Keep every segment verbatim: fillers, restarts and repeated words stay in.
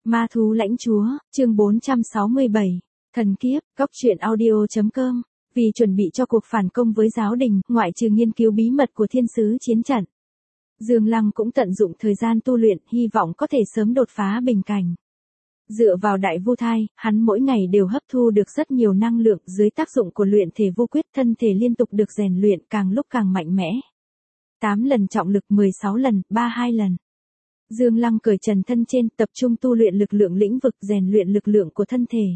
Ma thú lãnh chúa, chương bốn trăm sáu mươi bảy, thần kiếp, góc truyện audio.com. Vì chuẩn bị cho cuộc phản công với giáo đình, ngoại trừ nghiên cứu bí mật của thiên sứ chiến trận, Dương Lăng cũng tận dụng thời gian tu luyện, hy vọng có thể sớm đột phá bình cảnh. Dựa vào đại vu thai, hắn mỗi ngày đều hấp thu được rất nhiều năng lượng, dưới tác dụng của luyện thể vu quyết, thân thể liên tục được rèn luyện, càng lúc càng mạnh mẽ. tám lần trọng lực, mười sáu lần, ba mươi hai lần. Dương Lăng cởi trần thân trên, tập trung tu luyện lực lượng lĩnh vực, rèn luyện lực lượng của thân thể.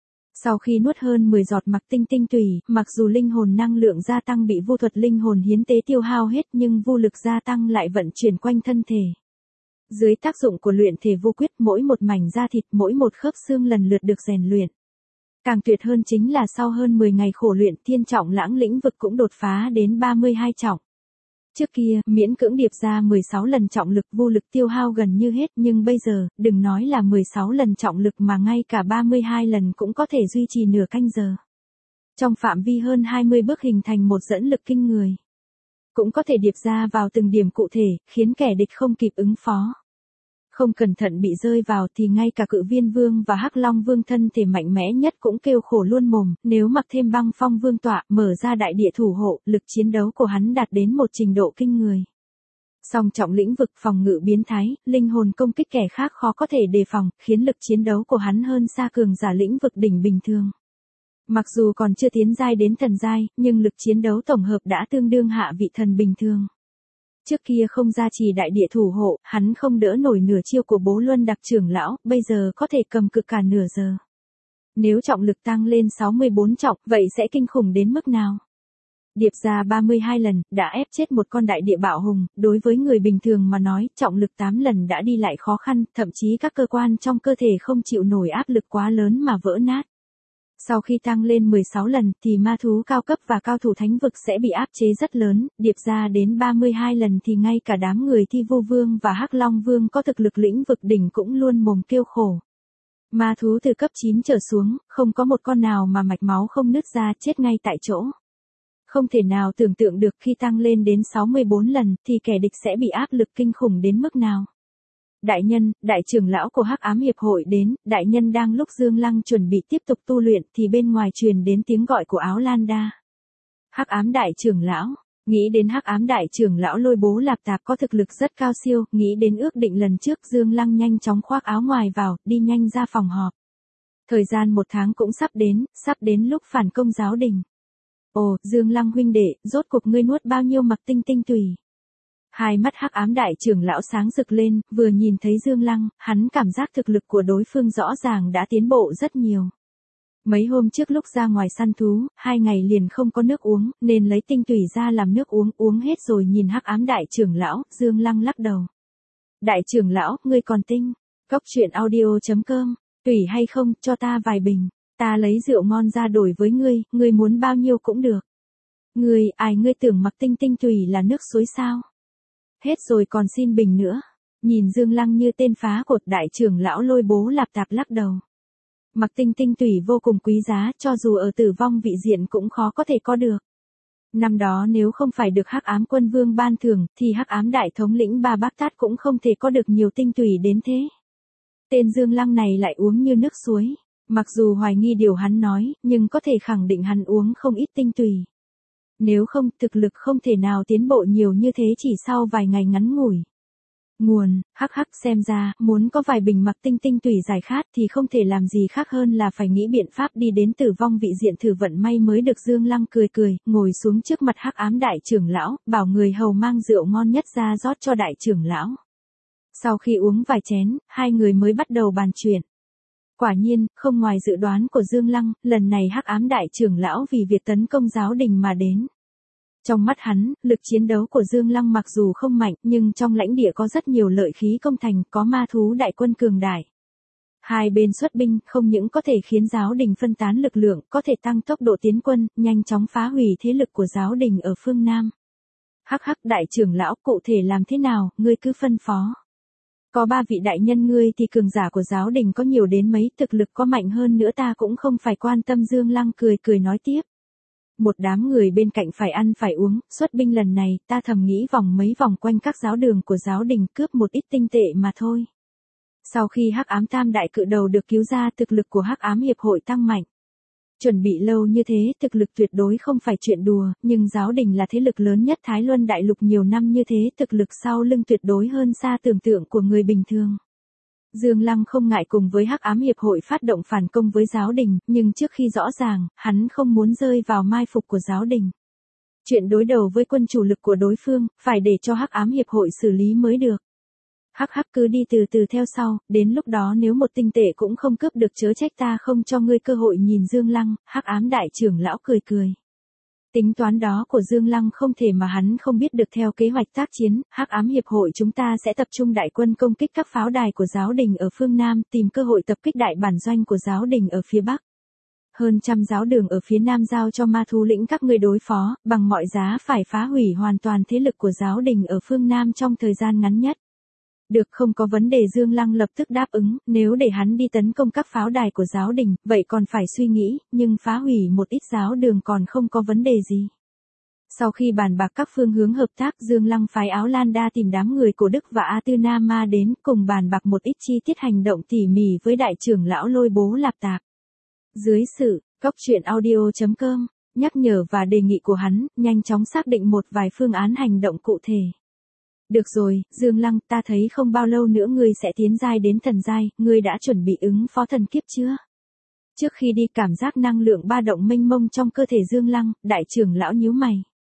Sau khi nuốt hơn mười giọt mặc tinh tinh tùy, mặc dù linh hồn năng lượng gia tăng bị vu thuật linh hồn hiến tế tiêu hao hết, nhưng vu lực gia tăng lại vận chuyển quanh thân thể. Dưới tác dụng của luyện thể vu quyết, mỗi một mảnh da thịt, mỗi một khớp xương lần lượt được rèn luyện. Càng tuyệt hơn chính là sau hơn mười ngày khổ luyện, thiên trọng lãng lĩnh vực cũng đột phá đến ba mươi hai trọng. Trước kia, miễn cưỡng điệp ra mười sáu lần trọng lực, vô lực tiêu hao gần như hết, nhưng bây giờ, đừng nói là mười sáu lần trọng lực mà ngay cả ba mươi hai lần cũng có thể duy trì nửa canh giờ. Trong phạm vi hơn hai mươi bước hình thành một dẫn lực kinh người. Cũng có thể điệp ra vào từng điểm cụ thể, khiến kẻ địch không kịp ứng phó. Không cẩn thận bị rơi vào thì ngay cả Cự Viên Vương và Hắc Long Vương thân thể mạnh mẽ nhất cũng kêu khổ luôn mồm, nếu mặc thêm Băng Phong Vương tọa, mở ra đại địa thủ hộ, lực chiến đấu của hắn đạt đến một trình độ kinh người. Song trọng lĩnh vực phòng ngự biến thái, linh hồn công kích kẻ khác khó có thể đề phòng, khiến lực chiến đấu của hắn hơn xa cường giả lĩnh vực đỉnh bình thường. Mặc dù còn chưa tiến giai đến thần giai, nhưng lực chiến đấu tổng hợp đã tương đương hạ vị thần bình thường. Trước kia không gia trì đại địa thủ hộ, hắn không đỡ nổi nửa chiêu của Bố Luân Đặc trưởng lão, bây giờ có thể cầm cự cả nửa giờ. Nếu trọng lực tăng lên sáu mươi bốn trọng, vậy sẽ kinh khủng đến mức nào? Điệp ra ba mươi hai lần, đã ép chết một con đại địa bạo hùng, đối với người bình thường mà nói, trọng lực tám lần đã đi lại khó khăn, thậm chí các cơ quan trong cơ thể không chịu nổi áp lực quá lớn mà vỡ nát. Sau khi tăng lên mười sáu lần thì ma thú cao cấp và cao thủ thánh vực sẽ bị áp chế rất lớn, điệp ra đến ba mươi hai lần thì ngay cả đám người Thi Vu Vương và Hắc Long Vương có thực lực lĩnh vực đỉnh cũng luôn mồm kêu khổ. Ma thú từ cấp chín trở xuống, không có một con nào mà mạch máu không nứt ra, chết ngay tại chỗ. Không thể nào tưởng tượng được khi tăng lên đến sáu mươi bốn lần thì kẻ địch sẽ bị áp lực kinh khủng đến mức nào. Đại nhân, đại trưởng lão của Hắc Ám Hiệp hội đến, đại nhân đang lúc Dương Lăng chuẩn bị tiếp tục tu luyện thì bên ngoài truyền đến tiếng gọi của Áo Lan Đa. Hắc Ám đại trưởng lão, nghĩ đến Hắc Ám đại trưởng lão Lôi Bố Lạp Tạp có thực lực rất cao siêu, nghĩ đến ước định lần trước, Dương Lăng nhanh chóng khoác áo ngoài vào, đi nhanh ra phòng họp. Thời gian một tháng cũng sắp đến, sắp đến lúc phản công giáo đình. Ồ, Dương Lăng huynh đệ, rốt cuộc ngươi nuốt bao nhiêu mặc tinh tinh tùy? Hai mắt Hắc Ám đại trưởng lão sáng rực lên, vừa nhìn thấy Dương Lăng, hắn cảm giác thực lực của đối phương rõ ràng đã tiến bộ rất nhiều. Mấy hôm trước lúc ra ngoài săn thú, hai ngày liền không có nước uống, nên lấy tinh tùy ra làm nước uống, uống hết rồi nhìn Hắc Ám đại trưởng lão, Dương Lăng lắc đầu. Đại trưởng lão, ngươi còn tinh? Góc truyện audio.com, tùy hay không, cho ta vài bình, ta lấy rượu ngon ra đổi với ngươi, ngươi muốn bao nhiêu cũng được. Ngươi, ai ngươi tưởng mặc tinh tinh tùy là nước suối sao? Hết rồi còn xin bình nữa. Nhìn Dương Lăng như tên phá cột, đại trưởng lão Lôi Bố Lạp Tạp lắc đầu. Mặc tinh tinh tùy vô cùng quý giá, cho dù ở tử vong vị diện cũng khó có thể có được. Năm đó nếu không phải được Hắc Ám Quân Vương ban thưởng, thì Hắc Ám đại thống lĩnh Ba Bác Tát cũng không thể có được nhiều tinh tùy đến thế. Tên Dương Lăng này lại uống như nước suối. Mặc dù hoài nghi điều hắn nói, nhưng có thể khẳng định hắn uống không ít tinh tùy. Nếu không, thực lực không thể nào tiến bộ nhiều như thế chỉ sau vài ngày ngắn ngủi. Nguồn, hắc hắc, xem ra, muốn có vài bình mặc tinh tinh tùy giải khát thì không thể làm gì khác hơn là phải nghĩ biện pháp đi đến tử vong vị diện thử vận may mới được. Dương Lăng cười cười, ngồi xuống trước mặt Hắc Ám đại trưởng lão, bảo người hầu mang rượu ngon nhất ra rót cho đại trưởng lão. Sau khi uống vài chén, hai người mới bắt đầu bàn chuyện. Quả nhiên, không ngoài dự đoán của Dương Lăng, lần này Hắc Ám đại trưởng lão vì việc tấn công giáo đình mà đến. Trong mắt hắn, lực chiến đấu của Dương Lăng mặc dù không mạnh, nhưng trong lãnh địa có rất nhiều lợi khí công thành, có ma thú đại quân cường đại. Hai bên xuất binh, không những có thể khiến giáo đình phân tán lực lượng, có thể tăng tốc độ tiến quân, nhanh chóng phá hủy thế lực của giáo đình ở phương Nam. Hắc hắc, đại trưởng lão, cụ thể làm thế nào, ngươi cứ phân phó. Có ba vị đại nhân ngươi thì cường giả của giáo đình có nhiều đến mấy, thực lực có mạnh hơn nữa ta cũng không phải quan tâm. Dương Lăng cười cười nói tiếp. Một đám người bên cạnh phải ăn phải uống, xuất binh lần này, ta thầm nghĩ vòng mấy vòng quanh các giáo đường của giáo đình cướp một ít tinh tệ mà thôi. Sau khi Hắc Ám Tam đại cự đầu được cứu ra, thực lực của Hắc Ám Hiệp hội tăng mạnh. Chuẩn bị lâu như thế, thực lực tuyệt đối không phải chuyện đùa, nhưng giáo đình là thế lực lớn nhất Thái Luân Đại Lục nhiều năm như thế, thực lực sau lưng tuyệt đối hơn xa tưởng tượng của người bình thường. Dương Lăng không ngại cùng với Hắc Ám Hiệp hội phát động phản công với giáo đình, nhưng trước khi rõ ràng, hắn không muốn rơi vào mai phục của giáo đình. Chuyện đối đầu với quân chủ lực của đối phương, phải để cho Hắc Ám Hiệp hội xử lý mới được. Hắc hắc cứ đi từ từ theo sau, đến lúc đó nếu một tinh tệ cũng không cướp được chớ trách ta không cho ngươi cơ hội. Nhìn Dương Lăng, Hắc Ám đại trưởng lão cười cười. Tính toán đó của Dương Lăng không thể mà hắn không biết được. Theo kế hoạch tác chiến, Hắc Ám Hiệp hội chúng ta sẽ tập trung đại quân công kích các pháo đài của giáo đình ở phương Nam, tìm cơ hội tập kích đại bản doanh của giáo đình ở phía Bắc. Hơn trăm giáo đường ở phía Nam giao cho ma thú lĩnh các ngươi đối phó, bằng mọi giá phải phá hủy hoàn toàn thế lực của giáo đình ở phương Nam trong thời gian ngắn nhất. Được, không có vấn đề. Dương Lăng lập tức đáp ứng, nếu để hắn đi tấn công các pháo đài của giáo đình, vậy còn phải suy nghĩ, nhưng phá hủy một ít giáo đường còn không có vấn đề gì. Sau khi bàn bạc các phương hướng hợp tác, Dương Lăng phái Áo Lan Đa tìm đám người của Đức và A Tư Na Ma đến, cùng bàn bạc một ít chi tiết hành động tỉ mỉ với đại trưởng lão Lôi Bố Lạp Tạp. Dưới sự, cóc truyện audio chấm com, nhắc nhở và đề nghị của hắn, nhanh chóng xác định một vài phương án hành động cụ thể. Được rồi, Dương Lăng, ta thấy không bao lâu nữa ngươi sẽ tiến giai đến thần giai, ngươi đã chuẩn bị ứng phó thần kiếp chưa? Trước khi đi, cảm giác năng lượng ba động mênh mông trong cơ thể Dương Lăng, đại trưởng lão nhíu mày.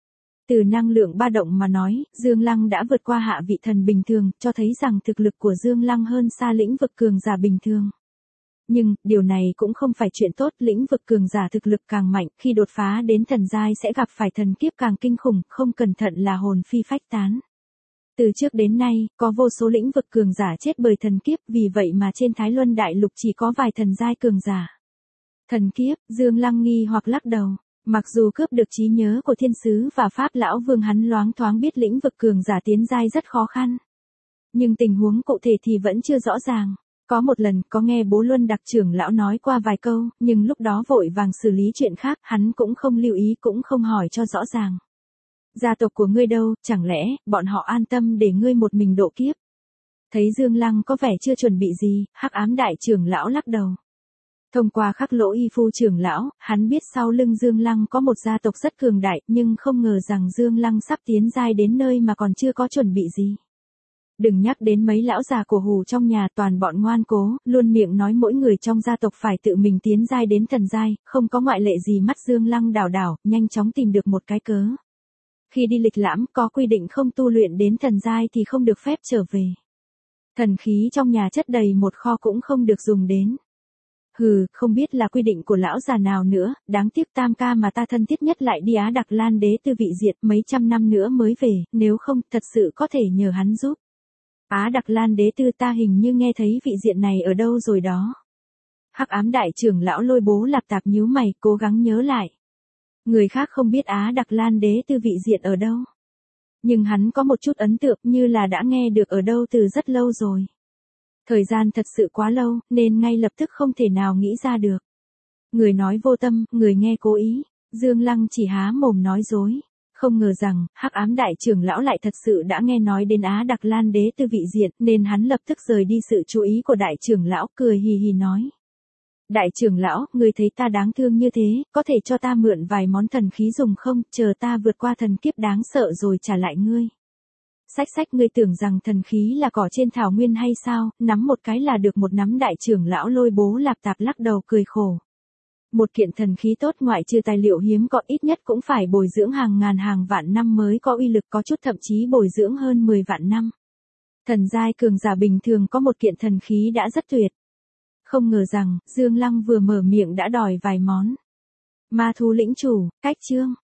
Từ năng lượng ba động mà nói, Dương Lăng đã vượt qua hạ vị thần bình thường, cho thấy rằng thực lực của Dương Lăng hơn xa lĩnh vực cường giả bình thường. Nhưng, điều này cũng không phải chuyện tốt, lĩnh vực cường giả thực lực càng mạnh, khi đột phá đến thần giai sẽ gặp phải thần kiếp càng kinh khủng, không cẩn thận là hồn phi phách tán. Từ trước đến nay, có vô số lĩnh vực cường giả chết bởi thần kiếp, vì vậy mà trên Thái Luân Đại Lục chỉ có vài thần giai cường giả. Thần kiếp, Dương Lăng nghi hoặc lắc đầu. Mặc dù cướp được trí nhớ của thiên sứ và pháp lão vương, hắn loáng thoáng biết lĩnh vực cường giả tiến giai rất khó khăn. Nhưng tình huống cụ thể thì vẫn chưa rõ ràng. Có một lần, có nghe Bố Luân đặc trưởng lão nói qua vài câu, nhưng lúc đó vội vàng xử lý chuyện khác, hắn cũng không lưu ý cũng không hỏi cho rõ ràng. Gia tộc của ngươi đâu, chẳng lẽ, bọn họ an tâm để ngươi một mình độ kiếp? Thấy Dương Lăng có vẻ chưa chuẩn bị gì, Hắc Ám đại trưởng lão lắc đầu. Thông qua Khắc Lỗ Y Phu trưởng lão, hắn biết sau lưng Dương Lăng có một gia tộc rất cường đại, nhưng không ngờ rằng Dương Lăng sắp tiến giai đến nơi mà còn chưa có chuẩn bị gì. Đừng nhắc đến mấy lão già của Hù trong nhà, toàn bọn ngoan cố, luôn miệng nói mỗi người trong gia tộc phải tự mình tiến giai đến thần giai, không có ngoại lệ gì. Mắt Dương Lăng đảo đảo, nhanh chóng tìm được một cái cớ. Khi đi lịch lãm, có quy định không tu luyện đến thần giai thì không được phép trở về. Thần khí trong nhà chất đầy một kho cũng không được dùng đến. Hừ, không biết là quy định của lão già nào nữa, đáng tiếc tam ca mà ta thân thiết nhất lại đi Á Đặc Lan Đế Tư vị diệt, mấy trăm năm nữa mới về, nếu không, thật sự có thể nhờ hắn giúp. Á Đặc Lan Đế Tư, ta hình như nghe thấy vị diện này ở đâu rồi đó. Hắc Ám đại trưởng lão Lôi Bố Lạp Tạp nhíu mày, cố gắng nhớ lại. Người khác không biết Á Đặc Lan Đế Tư vị diện ở đâu. Nhưng hắn có một chút ấn tượng, như là đã nghe được ở đâu từ rất lâu rồi. Thời gian thật sự quá lâu, nên ngay lập tức không thể nào nghĩ ra được. Người nói vô tâm, người nghe cố ý. Dương Lăng chỉ há mồm nói dối. Không ngờ rằng, Hắc Ám đại trưởng lão lại thật sự đã nghe nói đến Á Đặc Lan Đế Tư vị diện, nên hắn lập tức rời đi sự chú ý của đại trưởng lão, cười hì hì nói. Đại trưởng lão, người thấy ta đáng thương như thế, có thể cho ta mượn vài món thần khí dùng không, chờ ta vượt qua thần kiếp đáng sợ rồi trả lại ngươi. Sách sách, ngươi tưởng rằng thần khí là cỏ trên thảo nguyên hay sao, nắm một cái là được một nắm. Đại trưởng lão Lôi Bố Lạp Tạp lắc đầu cười khổ. Một kiện thần khí tốt ngoại trừ tài liệu hiếm có, ít nhất cũng phải bồi dưỡng hàng ngàn hàng vạn năm mới có uy lực, có chút thậm chí bồi dưỡng hơn mười vạn năm. Thần giai cường giả bình thường có một kiện thần khí đã rất tuyệt. Không ngờ rằng, Dương Lăng vừa mở miệng đã đòi vài món. Ma thú lĩnh chủ, cách chương.